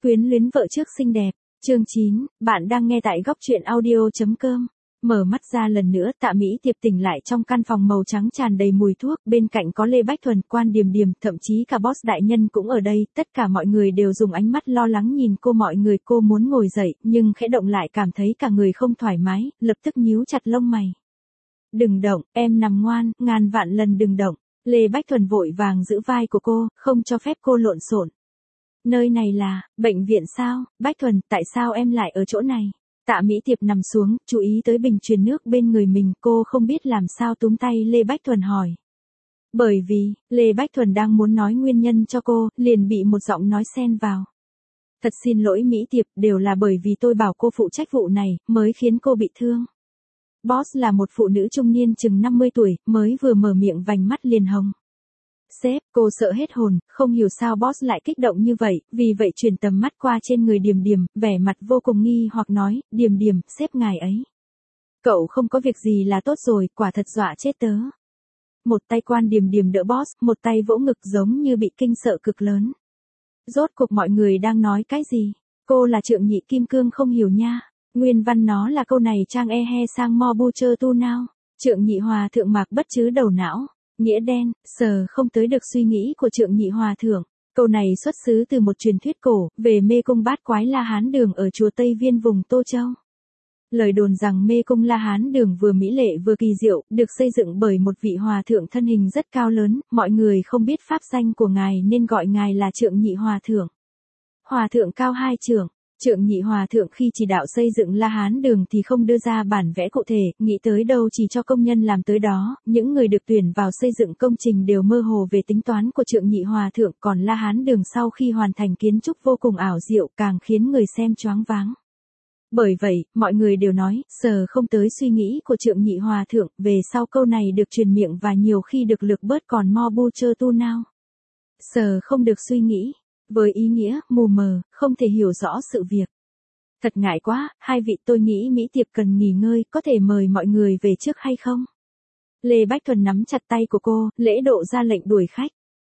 Quyến luyến vợ trước xinh đẹp. Chương 9, bạn đang nghe tại góc truyện audio.com. Mở mắt ra lần nữa, Tạ Mỹ Tiệp tỉnh lại trong căn phòng màu trắng tràn đầy mùi thuốc, bên cạnh có Lê Bách Thuần, Quan Điềm Điềm, thậm chí cả boss đại nhân cũng ở đây, tất cả mọi người đều dùng ánh mắt lo lắng nhìn cô. Mọi người cô muốn ngồi dậy, nhưng khẽ động lại cảm thấy cả người không thoải mái, lập tức nhíu chặt lông mày. Đừng động, em nằm ngoan, ngàn vạn lần đừng động. Lê Bách Thuần vội vàng giữ vai của cô, không cho phép cô lộn xộn. Nơi này là bệnh viện sao? Bách Thuần, tại sao em lại ở chỗ này? Tạ Mỹ Tiệp nằm xuống, chú ý tới bình truyền nước bên người mình, cô không biết làm sao túm tay Lê Bách Thuần hỏi. Bởi vì, Lê Bách Thuần đang muốn nói nguyên nhân cho cô, liền bị một giọng nói xen vào. Thật xin lỗi Mỹ Tiệp, đều là bởi vì tôi bảo cô phụ trách vụ này, mới khiến cô bị thương. Boss là một phụ nữ trung niên chừng 50 tuổi, mới vừa mở miệng vành mắt liền hồng. Sếp, cô sợ hết hồn, không hiểu sao boss lại kích động như vậy, vì vậy chuyển tầm mắt qua trên người Điềm Điềm, vẻ mặt vô cùng nghi hoặc nói, Điềm Điềm, sếp ngài ấy. Cậu không có việc gì là tốt rồi, quả thật dọa chết tớ. Một tay Quan Điềm Điềm đỡ boss, một tay vỗ ngực giống như bị kinh sợ cực lớn. Rốt cuộc mọi người đang nói cái gì? Cô là Trượng Nhị Kim Cương không hiểu nha. Nguyên văn nó là câu này trang e he sang mo bu chơ tu nào. Trượng Nhị Hòa Thượng Mạc Bất Chứ đầu não. Nghĩa đen, sờ không tới được suy nghĩ của Trượng Nhị Hòa Thượng. Câu này xuất xứ từ một truyền thuyết cổ, về mê cung bát quái La Hán Đường ở chùa Tây Viên vùng Tô Châu. Lời đồn rằng mê cung La Hán Đường vừa mỹ lệ vừa kỳ diệu, được xây dựng bởi một vị hòa thượng thân hình rất cao lớn, mọi người không biết pháp danh của ngài nên gọi ngài là Trượng Nhị Hòa Thượng. Hòa thượng cao 2 trượng. Trượng Nhị Hòa Thượng khi chỉ đạo xây dựng La Hán Đường thì không đưa ra bản vẽ cụ thể, nghĩ tới đâu chỉ cho công nhân làm tới đó, những người được tuyển vào xây dựng công trình đều mơ hồ về tính toán của Trượng Nhị Hòa Thượng, còn La Hán Đường sau khi hoàn thành kiến trúc vô cùng ảo diệu càng khiến người xem choáng váng. Bởi vậy, mọi người đều nói, sờ không tới suy nghĩ của Trượng Nhị Hòa Thượng, về sau câu này được truyền miệng và nhiều khi được lược bớt còn mo bu chơ tu nào. Sờ không được suy nghĩ. Với ý nghĩa, mù mờ, không thể hiểu rõ sự việc. Thật ngại quá, hai vị tôi nghĩ Mỹ Tiệp cần nghỉ ngơi, có thể mời mọi người về trước hay không? Lê Bách Thuần nắm chặt tay của cô, lễ độ ra lệnh đuổi khách.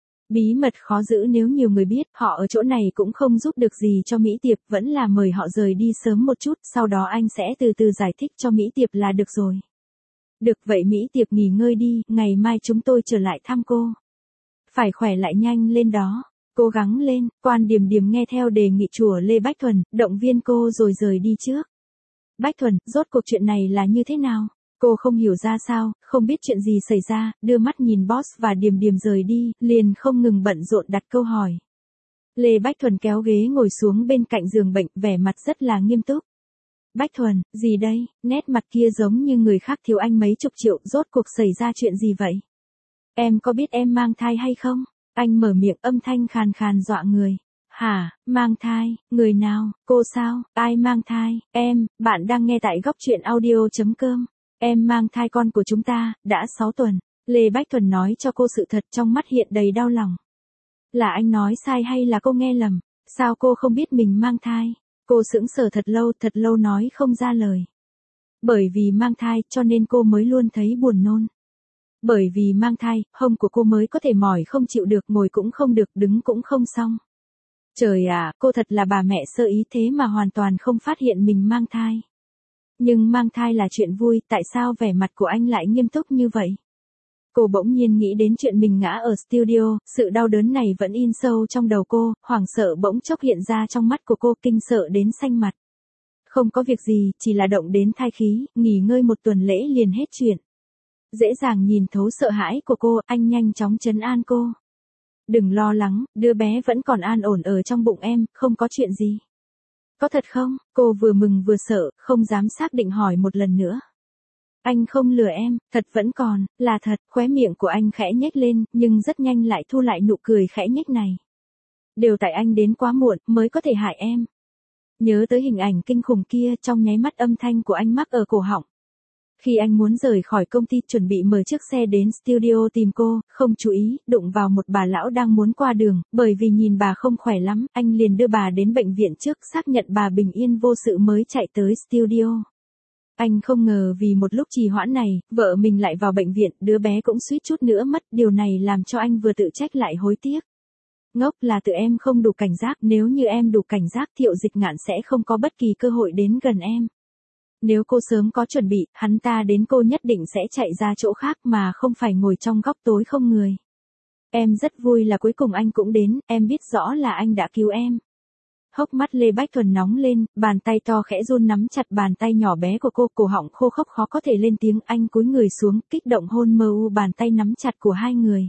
Bí mật khó giữ nếu nhiều người biết, họ ở chỗ này cũng không giúp được gì cho Mỹ Tiệp, vẫn là mời họ rời đi sớm một chút, sau đó anh sẽ từ từ giải thích cho Mỹ Tiệp là được rồi. Được vậy Mỹ Tiệp nghỉ ngơi đi, ngày mai chúng tôi trở lại thăm cô. Phải khỏe lại nhanh lên đó. Cố gắng lên, Quan Điềm Điềm nghe theo đề nghị chùa Lê Bách Thuần, động viên cô rồi rời đi trước. Bách Thuần, rốt cuộc chuyện này là như thế nào? Cô không hiểu ra sao, không biết chuyện gì xảy ra, đưa mắt nhìn boss và Điềm Điềm rời đi, liền không ngừng bận rộn đặt câu hỏi. Lê Bách Thuần kéo ghế ngồi xuống bên cạnh giường bệnh, vẻ mặt rất là nghiêm túc. Bách Thuần, gì đây? Nét mặt kia giống như người khác thiếu anh mấy chục triệu, rốt cuộc xảy ra chuyện gì vậy? Em có biết em mang thai hay không? Anh mở miệng âm thanh khàn khàn dọa người. Hả, mang thai, người nào, cô sao, ai mang thai, em, bạn đang nghe tại góc truyện audio.com. Em mang thai con của chúng ta, đã 6 tuần. Lê Bách Thuần nói cho cô sự thật trong mắt hiện đầy đau lòng. Là anh nói sai hay là cô nghe lầm? Sao cô không biết mình mang thai? Cô sững sờ thật lâu nói không ra lời. Bởi vì mang thai cho nên cô mới luôn thấy buồn nôn. Bởi vì mang thai, hông của cô mới có thể mỏi không chịu được, ngồi cũng không được, đứng cũng không xong. Trời ạ, cô thật là bà mẹ sơ ý thế mà hoàn toàn không phát hiện mình mang thai. Nhưng mang thai là chuyện vui, tại sao vẻ mặt của anh lại nghiêm túc như vậy? Cô bỗng nhiên nghĩ đến chuyện mình ngã ở studio, sự đau đớn này vẫn in sâu trong đầu cô, hoảng sợ bỗng chốc hiện ra trong mắt của cô, kinh sợ đến xanh mặt. Không có việc gì, chỉ là động đến thai khí, nghỉ ngơi một tuần lễ liền hết chuyện. Dễ dàng nhìn thấu sợ hãi của cô, anh nhanh chóng trấn an cô. Đừng lo lắng, đứa bé vẫn còn an ổn ở trong bụng em, không có chuyện gì. Có thật không? Cô vừa mừng vừa sợ, không dám xác định hỏi một lần nữa. Anh không lừa em, thật vẫn còn, là thật, khóe miệng của anh khẽ nhếch lên, nhưng rất nhanh lại thu lại nụ cười khẽ nhếch này. Đều tại anh đến quá muộn, mới có thể hại em. Nhớ tới hình ảnh kinh khủng kia, trong nháy mắt âm thanh của anh mắc ở cổ họng. Khi anh muốn rời khỏi công ty chuẩn bị mở chiếc xe đến studio tìm cô, không chú ý, đụng vào một bà lão đang muốn qua đường, bởi vì nhìn bà không khỏe lắm, anh liền đưa bà đến bệnh viện trước, xác nhận bà bình yên vô sự mới chạy tới studio. Anh không ngờ vì một lúc trì hoãn này, vợ mình lại vào bệnh viện, đứa bé cũng suýt chút nữa mất, điều này làm cho anh vừa tự trách lại hối tiếc. Ngốc là tự em không đủ cảnh giác, nếu như em đủ cảnh giác Thiệu Dịch Ngạn sẽ không có bất kỳ cơ hội đến gần em. Nếu cô sớm có chuẩn bị, hắn ta đến cô nhất định sẽ chạy ra chỗ khác mà không phải ngồi trong góc tối không người. Em rất vui là cuối cùng anh cũng đến, em biết rõ là anh đã cứu em. Hốc mắt Lê Bách Thuần nóng lên, bàn tay to khẽ run nắm chặt bàn tay nhỏ bé của cô, cổ họng khô khốc khó có thể lên tiếng, anh cúi người xuống, kích động hôn mơ u bàn tay nắm chặt của hai người.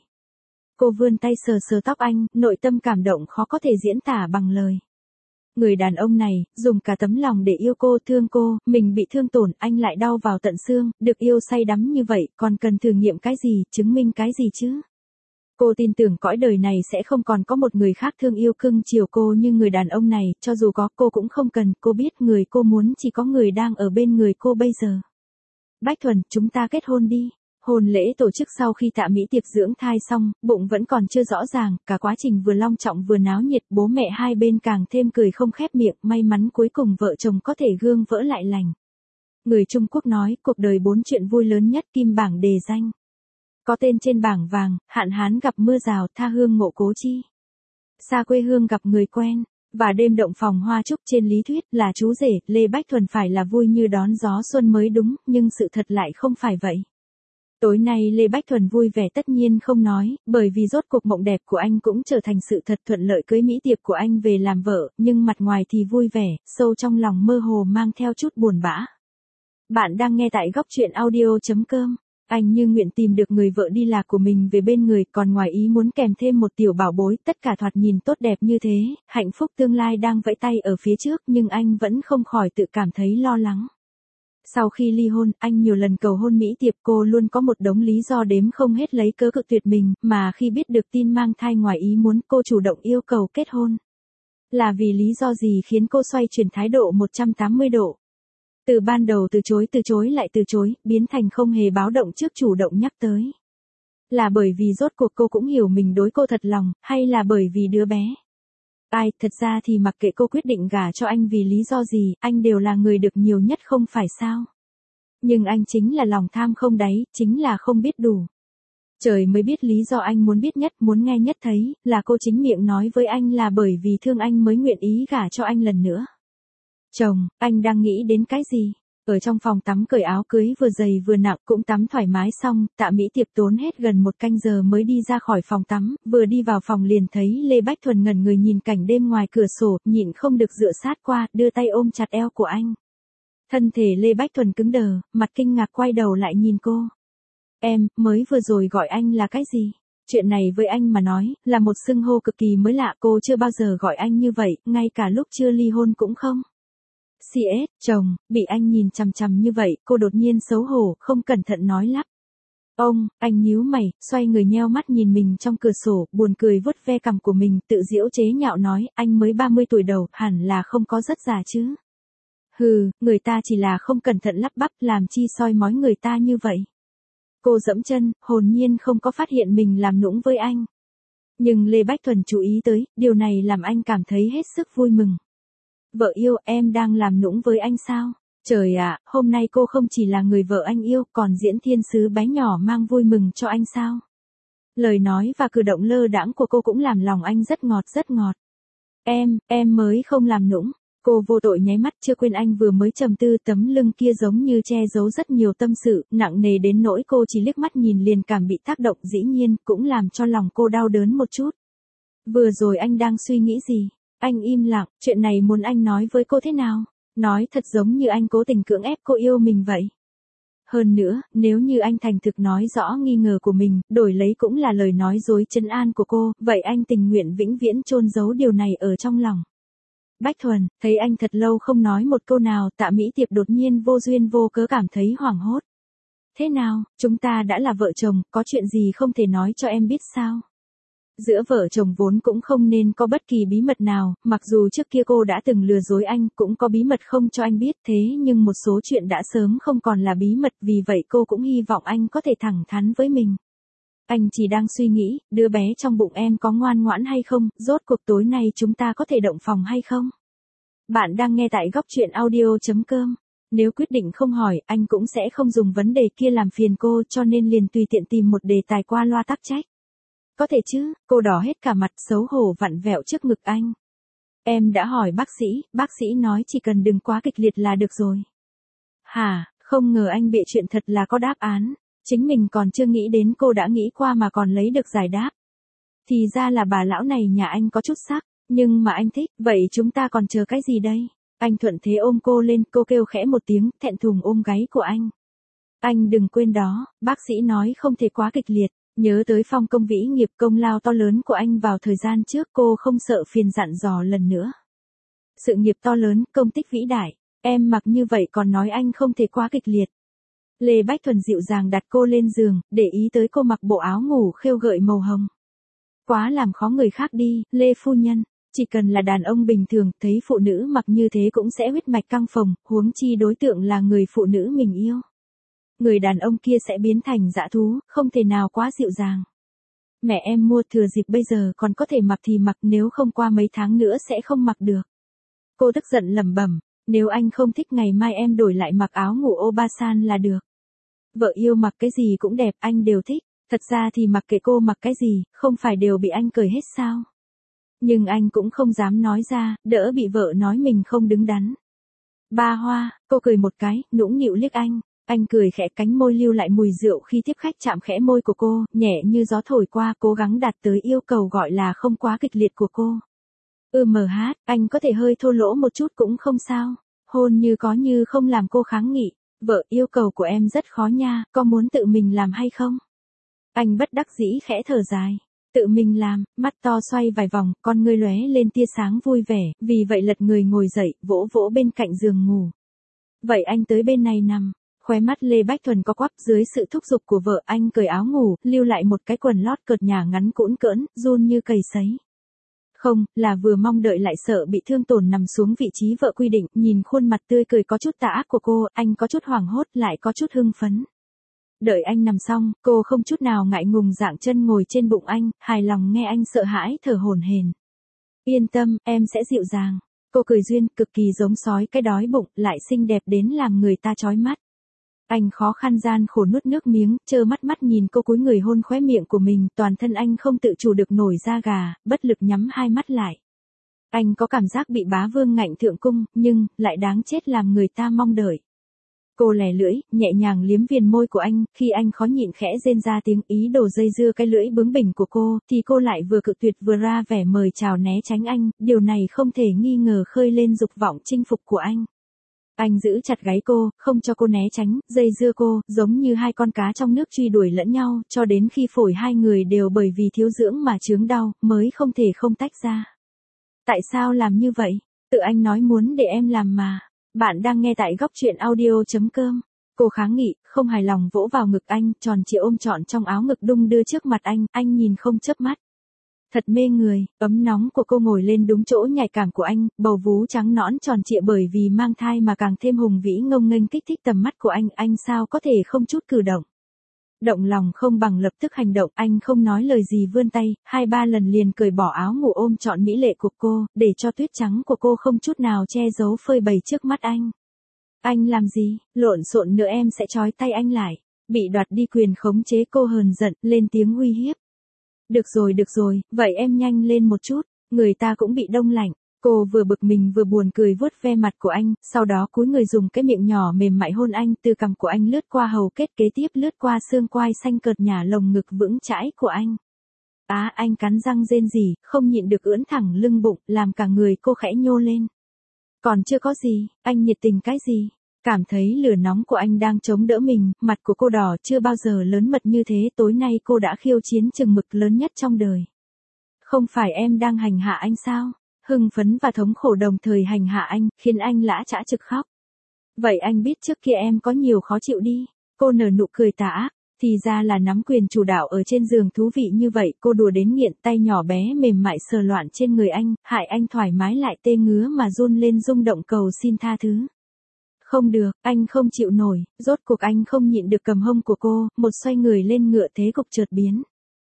Cô vươn tay sờ sờ tóc anh, nội tâm cảm động khó có thể diễn tả bằng lời. Người đàn ông này, dùng cả tấm lòng để yêu cô, thương cô, mình bị thương tổn, anh lại đau vào tận xương, được yêu say đắm như vậy, còn cần thử nghiệm cái gì, chứng minh cái gì chứ? Cô tin tưởng cõi đời này sẽ không còn có một người khác thương yêu cưng chiều cô như người đàn ông này, cho dù có cô cũng không cần, cô biết người cô muốn chỉ có người đang ở bên người cô bây giờ. Bách Thuần, chúng ta kết hôn đi. Hôn lễ tổ chức sau khi Tạ Mỹ Tiệp dưỡng thai xong, bụng vẫn còn chưa rõ ràng, cả quá trình vừa long trọng vừa náo nhiệt, bố mẹ hai bên càng thêm cười không khép miệng, may mắn cuối cùng vợ chồng có thể gương vỡ lại lành. Người Trung Quốc nói, cuộc đời 4 chuyện vui lớn nhất kim bảng đề danh. Có tên trên bảng vàng, hạn hán gặp mưa rào, tha hương ngộ cố chi. Xa quê hương gặp người quen, và đêm động phòng hoa trúc trên lý thuyết là chú rể, Lê Bách Thuần phải là vui như đón gió xuân mới đúng, nhưng sự thật lại không phải vậy. Tối nay Lê Bách Thuần vui vẻ tất nhiên không nói, bởi vì rốt cuộc mộng đẹp của anh cũng trở thành sự thật, thuận lợi cưới Mỹ Tiệp của anh về làm vợ, nhưng mặt ngoài thì vui vẻ, sâu trong lòng mơ hồ mang theo chút buồn bã. Bạn đang nghe tại góc truyện audio.com. Anh như nguyện tìm được người vợ đi lạc của mình về bên người, còn ngoài ý muốn kèm thêm một tiểu bảo bối, tất cả thoạt nhìn tốt đẹp như thế, hạnh phúc tương lai đang vẫy tay ở phía trước, nhưng anh vẫn không khỏi tự cảm thấy lo lắng. Sau khi ly hôn, anh nhiều lần cầu hôn Mỹ Tiệp, cô luôn có một đống lý do đếm không hết lấy cớ cự tuyệt mình, mà khi biết được tin mang thai ngoài ý muốn, cô chủ động yêu cầu kết hôn. Là vì lý do gì khiến cô xoay chuyển thái độ 180 độ? Từ ban đầu từ chối lại từ chối, biến thành không hề báo động trước chủ động nhắc tới. Là bởi vì rốt cuộc cô cũng hiểu mình đối cô thật lòng, hay là bởi vì đứa bé? Thật ra thì mặc kệ cô quyết định gả cho anh vì lý do gì, anh đều là người được nhiều nhất không phải sao? Nhưng anh chính là lòng tham không đáy, chính là không biết đủ. Trời mới biết lý do anh muốn biết nhất, muốn nghe nhất thấy, là cô chính miệng nói với anh là bởi vì thương anh mới nguyện ý gả cho anh lần nữa. Chồng, anh đang nghĩ đến cái gì? Ở trong phòng tắm cởi áo cưới vừa dày vừa nặng, cũng tắm thoải mái xong, Tạ Mỹ Tiệp tốn hết gần 1 canh giờ mới đi ra khỏi phòng tắm, vừa đi vào phòng liền thấy Lê Bách Thuần ngẩn người nhìn cảnh đêm ngoài cửa sổ, nhịn không được dựa sát qua, đưa tay ôm chặt eo của anh. Thân thể Lê Bách Thuần cứng đờ, mặt kinh ngạc quay đầu lại nhìn cô. Em, mới vừa rồi gọi anh là cái gì? Chuyện này với anh mà nói, là một xưng hô cực kỳ mới lạ, cô chưa bao giờ gọi anh như vậy, ngay cả lúc chưa ly hôn cũng không. CS, chồng, bị anh nhìn chằm chằm như vậy, cô đột nhiên xấu hổ, không cẩn thận nói lắp. Anh nhíu mày, xoay người nheo mắt nhìn mình trong cửa sổ, buồn cười vuốt ve cằm của mình, tự giễu chế nhạo nói, anh mới 30 tuổi đầu, hẳn là không có rất già chứ. Hừ, người ta chỉ là không cẩn thận lắp bắp, làm chi soi mói người ta như vậy. Cô dẫm chân, hồn nhiên không có phát hiện mình làm nũng với anh. Nhưng Lê Bách Thuần chú ý tới, điều này làm anh cảm thấy hết sức vui mừng. Vợ yêu, em đang làm nũng với anh sao? Trời ạ, hôm nay cô không chỉ là người vợ anh yêu, còn diễn thiên sứ bé nhỏ mang vui mừng cho anh sao? Lời nói và cử động lơ đãng của cô cũng làm lòng anh rất ngọt rất ngọt. Em mới không làm nũng. Cô vô tội nháy mắt, chưa quên anh vừa mới trầm tư, tấm lưng kia giống như che giấu rất nhiều tâm sự, nặng nề đến nỗi cô chỉ liếc mắt nhìn liền cảm bị tác động, dĩ nhiên, cũng làm cho lòng cô đau đớn một chút. Vừa rồi anh đang suy nghĩ gì? Anh im lặng, chuyện này muốn anh nói với cô thế nào? Nói thật giống như anh cố tình cưỡng ép cô yêu mình vậy. Hơn nữa, nếu như anh thành thực nói rõ nghi ngờ của mình, đổi lấy cũng là lời nói dối trấn an của cô, vậy anh tình nguyện vĩnh viễn chôn giấu điều này ở trong lòng. Bách Thuần, thấy anh thật lâu không nói một câu nào, Tạ Mỹ Tiệp đột nhiên vô duyên vô cớ cảm thấy hoảng hốt. Thế nào, chúng ta đã là vợ chồng, có chuyện gì không thể nói cho em biết sao? Giữa vợ chồng vốn cũng không nên có bất kỳ bí mật nào, mặc dù trước kia cô đã từng lừa dối anh, cũng có bí mật không cho anh biết, thế nhưng một số chuyện đã sớm không còn là bí mật, vì vậy cô cũng hy vọng anh có thể thẳng thắn với mình. Anh chỉ đang suy nghĩ, đứa bé trong bụng em có ngoan ngoãn hay không, rốt cuộc tối nay chúng ta có thể động phòng hay không? Bạn đang nghe tại góc truyện audio.com. Nếu quyết định không hỏi, anh cũng sẽ không dùng vấn đề kia làm phiền cô, cho nên liền tùy tiện tìm một đề tài qua loa tắc trách. có thể chứ, cô đỏ hết cả mặt xấu hổ vặn vẹo trước ngực anh. Em đã hỏi bác sĩ nói chỉ cần đừng quá kịch liệt là được rồi. Hả, không ngờ anh bịa chuyện thật là có đáp án. Chính mình còn chưa nghĩ đến cô đã nghĩ qua mà còn lấy được giải đáp. Thì ra là bà lão này nhà anh có chút sắc, nhưng mà anh thích, vậy chúng ta còn chờ cái gì đây? Anh thuận thế ôm cô lên, cô kêu khẽ một tiếng, thẹn thùng ôm gáy của anh. Anh đừng quên đó, bác sĩ nói không thể quá kịch liệt, nhớ tới Phong Công vĩ nghiệp công lao to lớn của anh vào thời gian trước, cô không sợ phiền dặn dò lần nữa. Sự nghiệp to lớn, công tích vĩ đại, em mặc như vậy còn nói anh không thể quá kịch liệt. Lê Bách Thuần dịu dàng đặt cô lên giường, để ý tới cô mặc bộ áo ngủ khêu gợi màu hồng. Quá làm khó người khác đi, Lê phu nhân, chỉ cần là đàn ông bình thường, thấy phụ nữ mặc như thế cũng sẽ huyết mạch căng phồng, huống chi đối tượng là người phụ nữ mình yêu. Người đàn ông kia sẽ biến thành dã thú, không thể nào quá dịu dàng. Mẹ em mua thừa dịp bây giờ còn có thể mặc thì mặc, nếu không qua mấy tháng nữa sẽ không mặc được. Cô tức giận lẩm bẩm, nếu anh không thích ngày mai em đổi lại mặc áo ngủ Obasan là được. Vợ yêu mặc cái gì cũng đẹp, anh đều thích. Thật ra thì mặc kệ cô mặc cái gì, không phải đều bị anh cười hết sao? Nhưng anh cũng không dám nói ra, đỡ bị vợ nói mình không đứng đắn. Ba Hoa, cô cười một cái, nũng nịu liếc anh. Anh cười khẽ, cánh môi lưu lại mùi rượu khi tiếp khách chạm khẽ môi của cô, nhẹ như gió thổi qua, cố gắng đạt tới yêu cầu gọi là không quá kịch liệt của cô. Hát, anh có thể hơi thô lỗ một chút cũng không sao. Hôn như có như không làm cô kháng nghị. Vợ, yêu cầu của em rất khó nha, có muốn tự mình làm hay không? Anh bất đắc dĩ khẽ thở dài. Tự mình làm, mắt to xoay vài vòng, con ngươi lóe lên tia sáng vui vẻ, vì vậy lật người ngồi dậy, vỗ vỗ bên cạnh giường ngủ. Vậy anh tới bên này nằm. Khóe mắt Lê Bách Thuần có quắp, dưới sự thúc giục của vợ anh cởi áo ngủ, lưu lại một cái quần lót cợt nhả ngắn cũn cỡn, run như cầy sấy. Không, là vừa mong đợi lại sợ bị thương tổn nằm xuống vị trí vợ quy định, nhìn khuôn mặt tươi cười có chút tà ác của cô, anh có chút hoảng hốt lại có chút hưng phấn. Đợi anh nằm xong, cô không chút nào ngại ngùng dạng chân ngồi trên bụng anh, hài lòng nghe anh sợ hãi thở hổn hển. Yên tâm, em sẽ dịu dàng. Cô cười duyên, cực kỳ giống sói cái đói bụng, lại xinh đẹp đến làm người ta chói mắt. Anh khó khăn gian khổ nuốt nước miếng, trơ mắt nhìn cô cúi người hôn khóe miệng của mình, toàn thân anh không tự chủ được nổi da gà, bất lực nhắm hai mắt lại. Anh có cảm giác bị bá vương ngạnh thượng cung, nhưng, lại đáng chết làm người ta mong đợi. Cô lè lưỡi, nhẹ nhàng liếm viền môi của anh, khi anh khó nhịn khẽ rên ra tiếng ý đồ dây dưa cái lưỡi bướng bỉnh của cô, thì cô lại vừa cự tuyệt vừa ra vẻ mời chào né tránh anh, điều này không thể nghi ngờ khơi lên dục vọng chinh phục của anh. Anh giữ chặt gáy cô, không cho cô né tránh, dây dưa cô, giống như hai con cá trong nước truy đuổi lẫn nhau, cho đến khi phổi hai người đều bởi vì thiếu dưỡng mà chướng đau, mới không thể không tách ra. Tại sao làm như vậy? Tự anh nói muốn để em làm mà. Bạn đang nghe tại góc truyện audio.com. Cô kháng nghị, không hài lòng vỗ vào ngực anh, tròn trịa ôm trọn trong áo ngực đung đưa trước mặt anh nhìn không chớp mắt. Thật mê người, ấm nóng của cô ngồi lên đúng chỗ nhạy cảm của anh, bầu vú trắng nõn tròn trịa bởi vì mang thai mà càng thêm hùng vĩ ngông nghênh kích thích tầm mắt của anh sao có thể không chút cử động. Động lòng không bằng lập tức hành động, anh không nói lời gì vươn tay, 2-3 lần liền cởi bỏ áo ngủ ôm trọn mỹ lệ của cô, để cho tuyết trắng của cô không chút nào che giấu phơi bày trước mắt anh. Anh làm gì, lộn xộn nữa em sẽ trói tay anh lại. Bị đoạt đi quyền khống chế cô hờn giận, lên tiếng uy hiếp. Được rồi, vậy em nhanh lên một chút, người ta cũng bị đông lạnh. Cô vừa bực mình vừa buồn cười vuốt ve mặt của anh, sau đó cúi người dùng cái miệng nhỏ mềm mại hôn anh, từ cằm của anh lướt qua hầu kết, kế tiếp lướt qua xương quai xanh cợt nhả lồng ngực vững chãi của anh. Anh cắn răng rên rỉ, không nhịn được ưỡn thẳng lưng bụng, làm cả người cô khẽ nhô lên. Còn chưa có gì, anh nhiệt tình cái gì? Cảm thấy lửa nóng của anh đang chống đỡ mình, mặt của cô đỏ chưa bao giờ lớn mật như thế, tối nay cô đã khiêu chiến chừng mực lớn nhất trong đời. Không phải em đang hành hạ anh sao? Hưng phấn và thống khổ đồng thời hành hạ anh, khiến anh lã chã trực khóc. Vậy anh biết trước kia em có nhiều khó chịu đi. Cô nở nụ cười tà ác, thì ra là nắm quyền chủ đạo ở trên giường thú vị như vậy. Cô đùa đến nghiện, tay nhỏ bé mềm mại sờ loạn trên người anh, hại anh thoải mái lại tê ngứa mà run lên rung động cầu xin tha thứ. Không được, anh không chịu nổi, rốt cuộc anh không nhịn được cầm hông của cô, một xoay người lên ngựa thế cục chợt biến.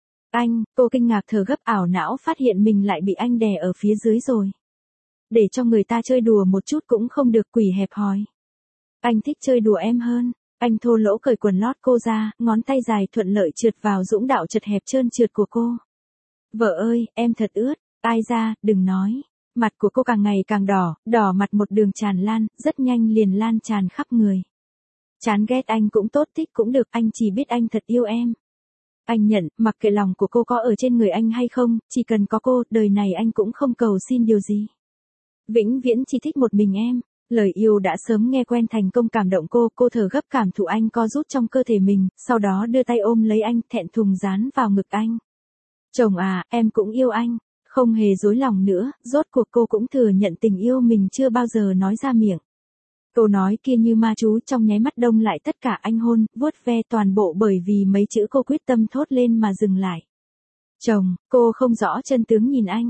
Cô kinh ngạc thở gấp ảo não phát hiện mình lại bị anh đè ở phía dưới rồi. Để cho người ta chơi đùa một chút cũng không được, quỷ hẹp hòi. Anh thích chơi đùa em hơn. Anh thô lỗ cởi quần lót cô ra, ngón tay dài thuận lợi trượt vào dũng đạo chật hẹp trơn trượt của cô. Vợ ơi, em thật ướt, ai ra, đừng nói. Mặt của cô càng ngày càng đỏ, đỏ mặt một đường tràn lan, rất nhanh liền lan tràn khắp người. Chán ghét anh cũng tốt, thích cũng được, anh chỉ biết anh thật yêu em. Anh nhận, mặc kệ lòng của cô có ở trên người anh hay không, chỉ cần có cô, đời này anh cũng không cầu xin điều gì. Vĩnh viễn chỉ thích một mình em. Lời yêu đã sớm nghe quen thành công cảm động cô thở gấp cảm thụ anh co rút trong cơ thể mình, sau đó đưa tay ôm lấy anh, thẹn thùng dán vào ngực anh. Chồng à, em cũng yêu anh. Không hề dối lòng nữa, rốt cuộc cô cũng thừa nhận tình yêu mình chưa bao giờ nói ra miệng. Câu nói kia như ma chú trong nháy mắt đông lại tất cả, anh hôn, vuốt ve toàn bộ bởi vì mấy chữ cô quyết tâm thốt lên mà dừng lại. Chồng, cô không rõ chân tướng nhìn anh,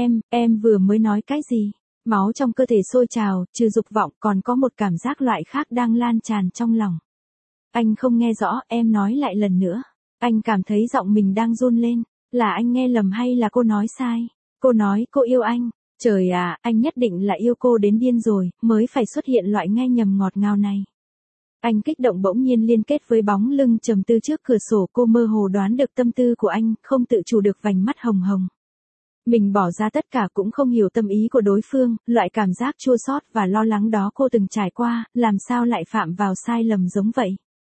em vừa mới nói cái gì? Máu trong cơ thể sôi trào, trừ dục vọng còn có một cảm giác loại khác đang lan tràn trong lòng. Anh không nghe rõ, em nói lại lần nữa. Anh cảm thấy giọng mình đang run lên, là anh nghe lầm hay là cô nói sai? Cô nói cô yêu anh. Trời à, anh nhất định là yêu cô đến điên rồi, mới phải xuất hiện loại nghe nhầm ngọt ngào này. Anh kích động bỗng nhiên liên kết với bóng lưng trầm tư trước cửa sổ, cô mơ hồ đoán được tâm tư của anh, không tự chủ được vành mắt hồng hồng. Mình bỏ ra tất cả cũng không hiểu tâm ý của đối phương, loại cảm giác chua xót và lo lắng đó cô từng trải qua, làm sao lại phạm vào sai lầm giống vậy.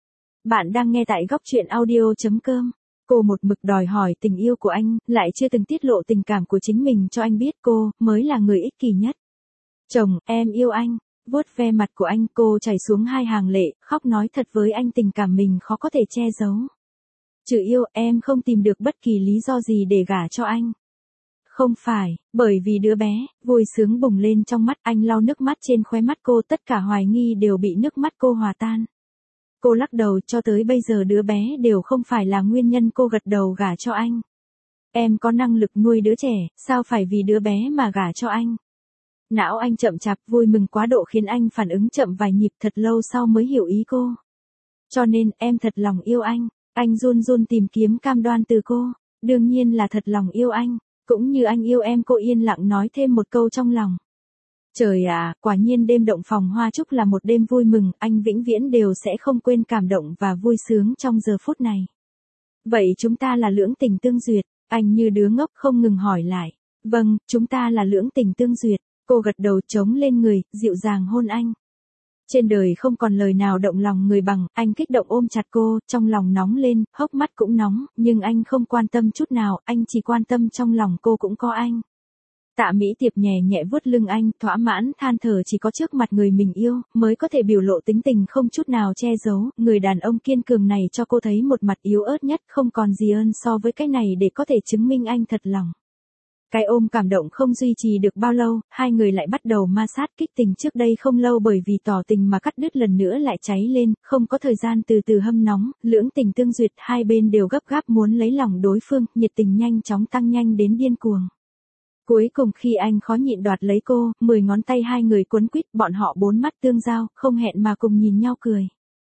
Bạn đang nghe tại góc truyện audio.com. Cô một mực đòi hỏi tình yêu của anh, lại chưa từng tiết lộ tình cảm của chính mình cho anh biết, cô mới là người ích kỷ nhất. Chồng, em yêu anh. Vuốt ve mặt của anh, cô chảy xuống hai hàng lệ, khóc nói thật với anh tình cảm mình khó có thể che giấu. Trừ yêu, em không tìm được bất kỳ lý do gì để gả cho anh. Không phải, bởi vì đứa bé, vui sướng bùng lên trong mắt anh, lau nước mắt trên khóe mắt cô, tất cả hoài nghi đều bị nước mắt cô hòa tan. Cô lắc đầu, cho tới bây giờ đứa bé đều không phải là nguyên nhân cô gật đầu gả cho anh. Em có năng lực nuôi đứa trẻ, sao phải vì đứa bé mà gả cho anh? Não anh chậm chạp, vui mừng quá độ khiến anh phản ứng chậm vài nhịp, thật lâu sau mới hiểu ý cô. Cho nên, em thật lòng yêu anh run run tìm kiếm cam đoan từ cô, đương nhiên là thật lòng yêu anh, cũng như anh yêu em, cô yên lặng nói thêm một câu trong lòng. Trời à, quả nhiên đêm động phòng hoa trúc là một đêm vui mừng, anh vĩnh viễn đều sẽ không quên cảm động và vui sướng trong giờ phút này. Vậy chúng ta là lưỡng tình tương duyệt, anh như đứa ngốc không ngừng hỏi lại. Vâng, chúng ta là lưỡng tình tương duyệt, cô gật đầu chống lên người, dịu dàng hôn anh. Trên đời không còn lời nào động lòng người bằng, anh kích động ôm chặt cô, trong lòng nóng lên, hốc mắt cũng nóng, nhưng anh không quan tâm chút nào, anh chỉ quan tâm trong lòng cô cũng có anh. Tạ Mỹ Tiệp nhẹ nhẹ vuốt lưng anh, thỏa mãn than thở, chỉ có trước mặt người mình yêu, mới có thể biểu lộ tính tình không chút nào che giấu, người đàn ông kiên cường này cho cô thấy một mặt yếu ớt nhất, không còn gì hơn so với cái này để có thể chứng minh anh thật lòng. Cái ôm cảm động không duy trì được bao lâu, hai người lại bắt đầu ma sát, kích tình trước đây không lâu bởi vì tỏ tình mà cắt đứt lần nữa lại cháy lên, không có thời gian từ từ hâm nóng, lưỡng tình tương duyệt, hai bên đều gấp gáp muốn lấy lòng đối phương, nhiệt tình nhanh chóng tăng nhanh đến điên cuồng. Cuối cùng khi anh khó nhịn đoạt lấy cô, 10 ngón tay hai người quấn quýt, bọn họ bốn mắt tương giao, không hẹn mà cùng nhìn nhau cười.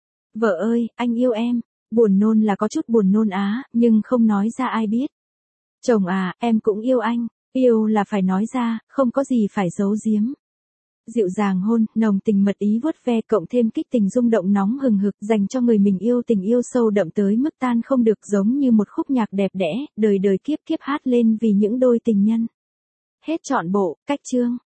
Vợ ơi, anh yêu em. Buồn nôn là có chút buồn nôn á, nhưng không nói ra ai biết. Chồng à, em cũng yêu anh. Yêu là phải nói ra, không có gì phải giấu giếm. Dịu dàng hôn, nồng tình mật ý vuốt ve cộng thêm kích tình rung động nóng hừng hực dành cho người mình yêu, tình yêu sâu đậm tới mức tan không được, giống như một khúc nhạc đẹp đẽ, đời đời kiếp kiếp hát lên vì những đôi tình nhân. Hết trọn bộ, cách chương.